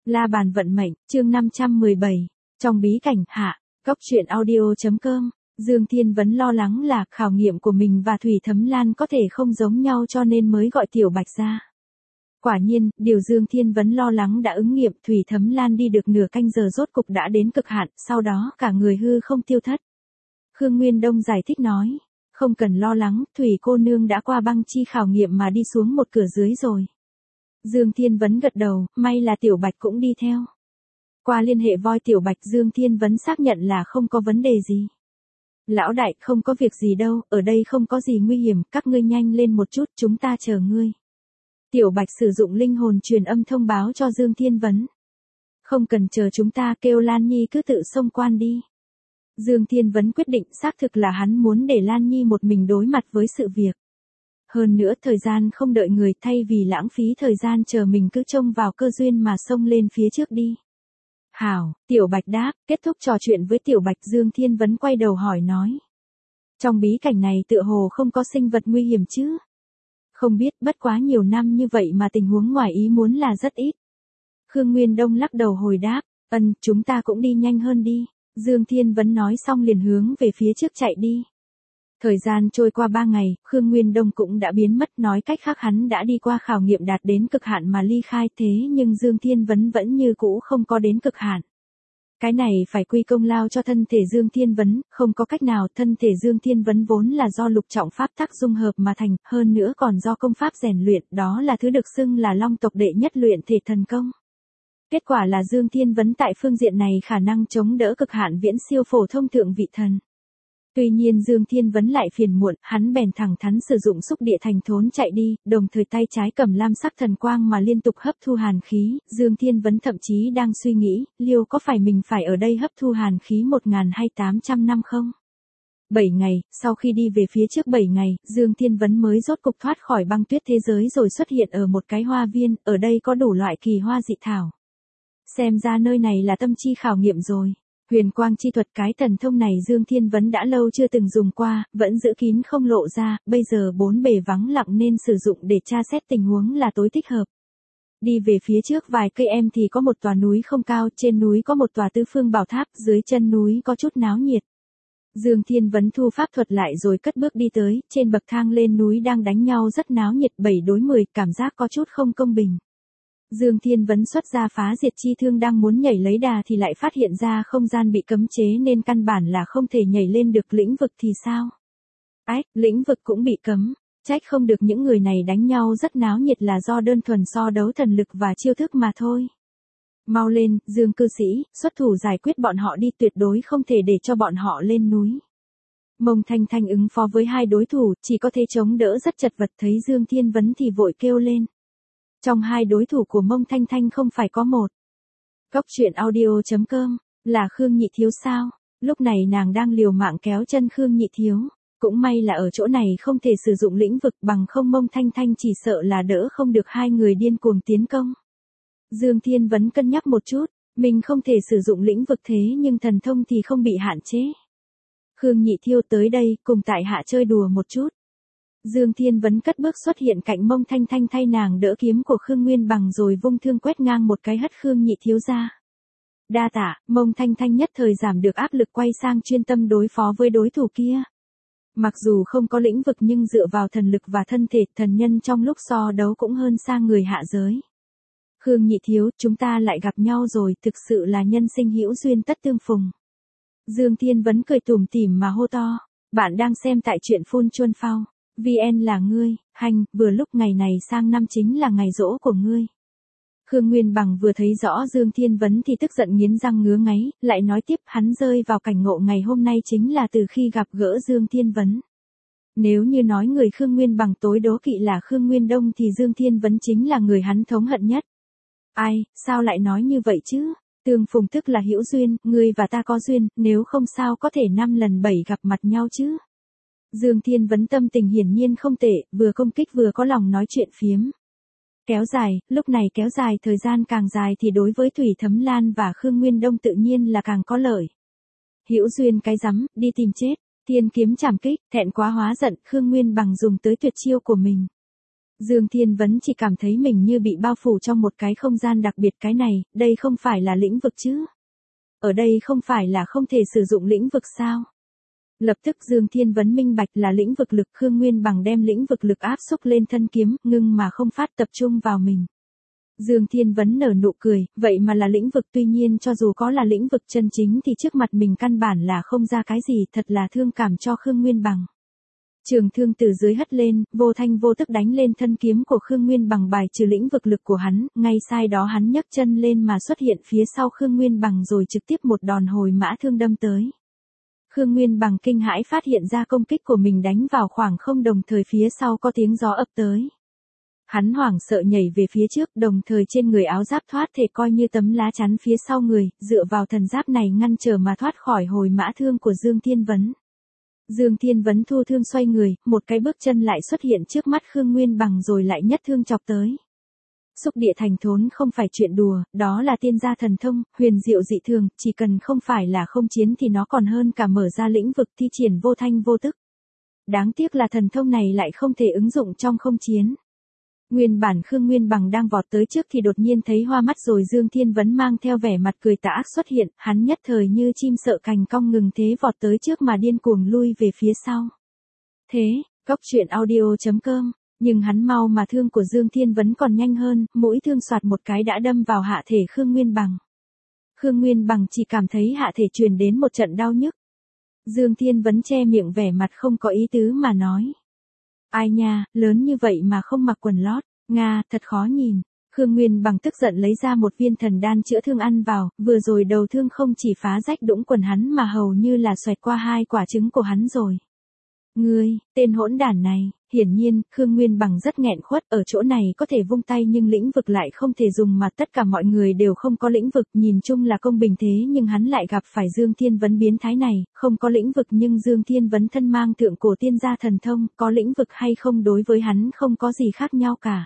La bàn vận mệnh, chương 517. Trong bí cảnh hạ, Cốc truyện audio.com. Dương Thiên Vấn lo lắng là khảo nghiệm của mình và Thủy Thấm Lan có thể không giống nhau cho nên mới gọi Tiểu Bạch ra. Quả nhiên, điều Dương Thiên Vấn lo lắng đã ứng nghiệm, Thủy Thấm Lan đi được nửa canh giờ rốt cục đã đến cực hạn, sau đó cả người hư không tiêu thất. Khương Nguyên Đông giải thích nói, không cần lo lắng, Thủy cô nương đã qua băng chi khảo nghiệm mà đi xuống một cửa dưới rồi. Dương Thiên Vấn gật đầu, may là Tiểu Bạch cũng đi theo. Qua liên hệ voi Tiểu Bạch, Dương Thiên Vấn xác nhận là không có vấn đề gì. Lão đại, không có việc gì đâu, ở đây không có gì nguy hiểm, các ngươi nhanh lên một chút, chúng ta chờ ngươi. Tiểu Bạch sử dụng linh hồn truyền âm thông báo cho Dương Thiên Vấn. Không cần chờ chúng ta, kêu Lan Nhi cứ tự xông quan đi. Dương Thiên Vấn quyết định xác thực là hắn muốn để Lan Nhi một mình đối mặt với sự việc. Hơn nữa thời gian không đợi người, thay vì lãng phí thời gian chờ mình cứ trông vào cơ duyên mà xông lên phía trước đi. Hảo, Tiểu Bạch đáp, kết thúc trò chuyện với Tiểu Bạch, Dương Thiên Vấn quay đầu hỏi nói. Trong bí cảnh này tựa hồ không có sinh vật nguy hiểm chứ? Không biết, bất quá nhiều năm như vậy mà tình huống ngoài ý muốn là rất ít. Khương Nguyên Đông lắc đầu hồi đáp, chúng ta cũng đi nhanh hơn đi. Dương Thiên Vấn nói xong liền hướng về phía trước chạy đi. Thời gian trôi qua 3 ngày, Khương Nguyên Đông cũng đã biến mất, nói cách khác hắn đã đi qua khảo nghiệm đạt đến cực hạn mà ly khai, thế nhưng Dương Thiên Vấn vẫn như cũ không có đến cực hạn. Cái này phải quy công lao cho thân thể Dương Thiên Vấn, không có cách nào, thân thể Dương Thiên Vấn vốn là do lục trọng pháp tắc dung hợp mà thành, hơn nữa còn do công pháp rèn luyện, đó là thứ được xưng là Long tộc đệ nhất luyện thể thần công. Kết quả là Dương Thiên Vấn tại phương diện này khả năng chống đỡ cực hạn viễn siêu phổ thông thượng vị thần. Tuy nhiên Dương Thiên Vấn lại phiền muộn, hắn bèn thẳng thắn sử dụng xúc địa thành thốn chạy đi, đồng thời tay trái cầm lam sắc thần quang mà liên tục hấp thu hàn khí. Dương Thiên Vấn thậm chí đang suy nghĩ, liệu có phải mình phải ở đây hấp thu hàn khí 1000 hay 800 năm không? 7 ngày, sau khi đi về phía trước 7 ngày, Dương Thiên Vấn mới rốt cục thoát khỏi băng tuyết thế giới rồi xuất hiện ở một cái hoa viên, ở đây có đủ loại kỳ hoa dị thảo. Xem ra nơi này là tâm chi khảo nghiệm rồi. Huyền quang chi thuật, cái thần thông này Dương Thiên Vấn đã lâu chưa từng dùng qua, vẫn giữ kín không lộ ra, bây giờ bốn bề vắng lặng nên sử dụng để tra xét tình huống là tối thích hợp. Đi về phía trước vài cây em thì có một tòa núi không cao, trên núi có một tòa tứ phương bảo tháp, dưới chân núi có chút náo nhiệt. Dương Thiên Vấn thu pháp thuật lại rồi cất bước đi tới, trên bậc thang lên núi đang đánh nhau rất náo nhiệt, 7 đối 10, cảm giác có chút không công bình. Dương Thiên Vấn xuất ra phá diệt chi thương đang muốn nhảy lấy đà thì lại phát hiện ra không gian bị cấm chế nên căn bản là không thể nhảy lên được. Lĩnh vực thì sao? Ách, lĩnh vực cũng bị cấm, trách không được những người này đánh nhau rất náo nhiệt là do đơn thuần so đấu thần lực và chiêu thức mà thôi. Mau lên, Dương cư sĩ, xuất thủ giải quyết bọn họ đi, tuyệt đối không thể để cho bọn họ lên núi. Mông Thanh Thanh ứng phó với hai đối thủ, chỉ có thể chống đỡ rất chật vật, thấy Dương Thiên Vấn thì vội kêu lên. Trong hai đối thủ của Mông Thanh Thanh không phải có một. Cốc truyện audio.com, là Khương Nhị Thiếu sao? Lúc này nàng đang liều mạng kéo chân Khương Nhị Thiếu. Cũng may là ở chỗ này không thể sử dụng lĩnh vực, bằng không Mông Thanh Thanh chỉ sợ là đỡ không được hai người điên cuồng tiến công. Dương Thiên Vấn cân nhắc một chút, mình không thể sử dụng lĩnh vực thế nhưng thần thông thì không bị hạn chế. Khương Nhị Thiếu tới đây, cùng tại hạ chơi đùa một chút. Dương Thiên Vấn cất bước xuất hiện cạnh Mông Thanh Thanh thay nàng đỡ kiếm của Khương Nguyên Bằng rồi vung thương quét ngang một cái hất Khương Nhị Thiếu ra. Đa tạ, Mông Thanh Thanh nhất thời giảm được áp lực quay sang chuyên tâm đối phó với đối thủ kia. Mặc dù không có lĩnh vực nhưng dựa vào thần lực và thân thể, thần nhân trong lúc so đấu cũng hơn xa người hạ giới. Khương Nhị Thiếu, chúng ta lại gặp nhau rồi, thực sự là nhân sinh hữu duyên tất tương phùng. Dương Thiên Vấn cười tủm tỉm mà hô to, bạn đang xem tại truyện Phun Chuân Phao. VN là ngươi, hành, vừa lúc ngày này sang năm chính là ngày giỗ của ngươi. Khương Nguyên Bằng vừa thấy rõ Dương Thiên Vấn thì tức giận nghiến răng ngứa ngáy, lại nói tiếp hắn rơi vào cảnh ngộ ngày hôm nay chính là từ khi gặp gỡ Dương Thiên Vấn. Nếu như nói người Khương Nguyên Bằng tối đố kỵ là Khương Nguyên Đông thì Dương Thiên Vấn chính là người hắn thống hận nhất. Ai, sao lại nói như vậy chứ? Tương phùng tức là hữu duyên, ngươi và ta có duyên, nếu không sao có thể 5 lần 7 gặp mặt nhau chứ? Dương Thiên Vấn tâm tình hiển nhiên không tệ, vừa công kích vừa có lòng nói chuyện phiếm. Kéo dài, lúc này kéo dài thời gian càng dài thì đối với Thủy Thấm Lan và Khương Nguyên Đông tự nhiên là càng có lợi. Hữu duyên cái rắm, đi tìm chết, thiên kiếm chảm kích, thẹn quá hóa giận, Khương Nguyên Bằng dùng tới tuyệt chiêu của mình. Dương Thiên Vấn chỉ cảm thấy mình như bị bao phủ trong một cái không gian đặc biệt, cái này, đây không phải là lĩnh vực chứ? Ở đây không phải là không thể sử dụng lĩnh vực sao? Lập tức Dương Thiên Vấn minh bạch là lĩnh vực lực. Khương Nguyên Bằng đem lĩnh vực lực áp xúc lên thân kiếm, ngưng mà không phát, tập trung vào mình. Dương Thiên Vấn nở nụ cười, vậy mà là lĩnh vực, tuy nhiên cho dù có là lĩnh vực chân chính thì trước mặt mình căn bản là không ra cái gì, thật là thương cảm cho Khương Nguyên Bằng. Trường thương từ dưới hất lên, vô thanh vô tức đánh lên thân kiếm của Khương Nguyên Bằng, bài trừ lĩnh vực lực của hắn, ngay sai đó hắn nhấc chân lên mà xuất hiện phía sau Khương Nguyên Bằng rồi trực tiếp một đòn hồi mã thương đâm tới. Khương Nguyên Bằng kinh hãi phát hiện ra công kích của mình đánh vào khoảng không, đồng thời phía sau có tiếng gió ập tới. Hắn hoảng sợ nhảy về phía trước, đồng thời trên người áo giáp thoát thể coi như tấm lá chắn phía sau người, dựa vào thần giáp này ngăn trở mà thoát khỏi hồi mã thương của Dương Thiên Vấn. Dương Thiên Vấn thu thương xoay người, một cái bước chân lại xuất hiện trước mắt Khương Nguyên Bằng rồi lại nhất thương chọc tới. Xúc địa thành thốn không phải chuyện đùa, đó là tiên gia thần thông, huyền diệu dị thường, chỉ cần không phải là không chiến thì nó còn hơn cả mở ra lĩnh vực thi triển vô thanh vô tức. Đáng tiếc là thần thông này lại không thể ứng dụng trong không chiến. Nguyên bản Khương Nguyên Bằng đang vọt tới trước thì đột nhiên thấy hoa mắt rồi Dương Thiên Vấn mang theo vẻ mặt cười tà ác xuất hiện, hắn nhất thời như chim sợ cành cong ngừng thế vọt tới trước mà điên cuồng lui về phía sau. Thế, Cốc Truyện Audio.com, nhưng hắn mau mà thương của Dương Thiên Vấn còn nhanh hơn, mũi thương soạt một cái đã đâm vào hạ thể Khương Nguyên Bằng. Khương Nguyên Bằng chỉ cảm thấy hạ thể truyền đến một trận đau nhức. Dương Thiên Vấn che miệng vẻ mặt không có ý tứ mà nói. Ai nha, lớn như vậy mà không mặc quần lót, Nga, thật khó nhìn. Khương Nguyên Bằng tức giận lấy ra một viên thần đan chữa thương ăn vào, vừa rồi đầu thương không chỉ phá rách đũng quần hắn mà hầu như là xoẹt qua 2 quả trứng của hắn rồi. Ngươi, tên hỗn đản này, hiển nhiên, Khương Nguyên Bằng rất nghẹn khuất, ở chỗ này có thể vung tay nhưng lĩnh vực lại không thể dùng mà tất cả mọi người đều không có lĩnh vực, nhìn chung là công bình thế nhưng hắn lại gặp phải Dương Thiên Vấn biến thái này, không có lĩnh vực nhưng Dương Thiên Vấn thân mang thượng cổ tiên gia thần thông, có lĩnh vực hay không đối với hắn không có gì khác nhau cả.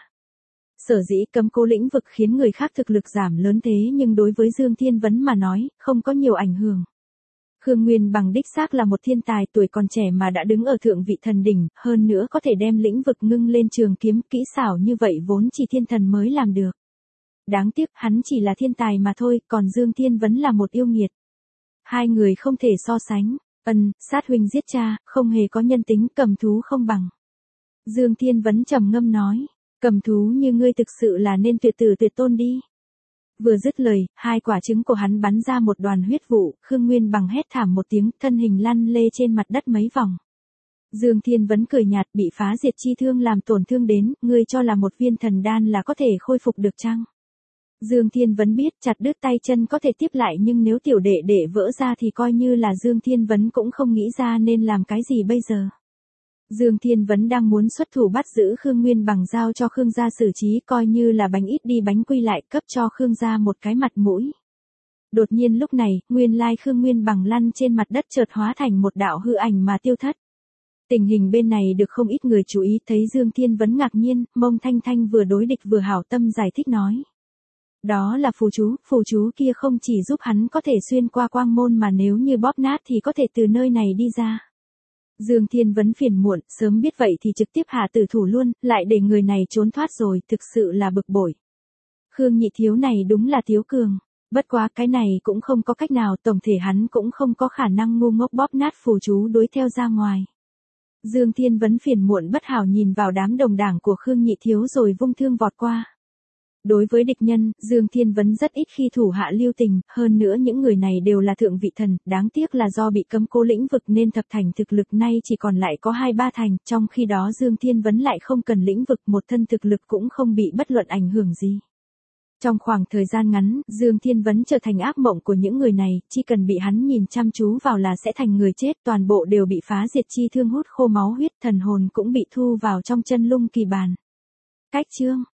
Sở dĩ cấm cố lĩnh vực khiến người khác thực lực giảm lớn thế nhưng đối với Dương Thiên Vấn mà nói, không có nhiều ảnh hưởng. Khương Nguyên Bằng đích xác là một thiên tài, tuổi còn trẻ mà đã đứng ở thượng vị thần đỉnh, hơn nữa có thể đem lĩnh vực ngưng lên trường kiếm, kỹ xảo như vậy vốn chỉ thiên thần mới làm được. Đáng tiếc hắn chỉ là thiên tài mà thôi, còn Dương Thiên Vấn là một yêu nghiệt. Hai người không thể so sánh, sát huynh giết cha, không hề có nhân tính, cầm thú không bằng. Dương Thiên Vấn trầm ngâm nói, cầm thú như ngươi thực sự là nên tuyệt tử tuyệt tôn đi. Vừa dứt lời, 2 quả trứng của hắn bắn ra một đoàn huyết vụ, Khương Nguyên Bằng hét thảm một tiếng, thân hình lăn lê trên mặt đất mấy vòng. Dương Thiên Vấn cười nhạt, bị phá diệt chi thương làm tổn thương đến, ngươi cho là một viên thần đan là có thể khôi phục được chăng? Dương Thiên Vấn biết chặt đứt tay chân có thể tiếp lại nhưng nếu tiểu đệ đệ vỡ ra thì coi như là Dương Thiên Vấn cũng không nghĩ ra nên làm cái gì bây giờ. Dương Thiên Vấn đang muốn xuất thủ bắt giữ Khương Nguyên Bằng giao cho Khương gia xử trí, coi như là bánh ít đi bánh quy lại, cấp cho Khương gia một cái mặt mũi. Đột nhiên lúc này, nguyên lai Khương Nguyên Bằng lăn trên mặt đất chợt hóa thành một đạo hư ảnh mà tiêu thất. Tình hình bên này được không ít người chú ý, thấy Dương Thiên Vấn ngạc nhiên, Mông Thanh Thanh vừa đối địch vừa hảo tâm giải thích nói. Đó là phù chú kia không chỉ giúp hắn có thể xuyên qua quang môn mà nếu như bóp nát thì có thể từ nơi này đi ra. Dương Thiên Vấn phiền muộn, sớm biết vậy thì trực tiếp hạ tử thủ luôn, lại để người này trốn thoát rồi, thực sự là bực bội. Khương nhị thiếu này đúng là thiếu cường, bất quá cái này cũng không có cách nào, tổng thể hắn cũng không có khả năng ngu ngốc bóp nát phù chú đối theo ra ngoài. Dương Thiên Vấn phiền muộn bất hảo nhìn vào đám đồng đảng của Khương nhị thiếu rồi vung thương vọt qua. Đối với địch nhân, Dương Thiên Vấn rất ít khi thủ hạ lưu tình, hơn nữa những người này đều là thượng vị thần, đáng tiếc là do bị cấm cố lĩnh vực nên thập thành thực lực nay chỉ còn lại có 2-3 thành, trong khi đó Dương Thiên Vấn lại không cần lĩnh vực, một thân thực lực cũng không bị bất luận ảnh hưởng gì. Trong khoảng thời gian ngắn, Dương Thiên Vấn trở thành ác mộng của những người này, chỉ cần bị hắn nhìn chăm chú vào là sẽ thành người chết, toàn bộ đều bị phá diệt chi thương hút khô máu huyết, thần hồn cũng bị thu vào trong chân lung kỳ bàn. Cách chương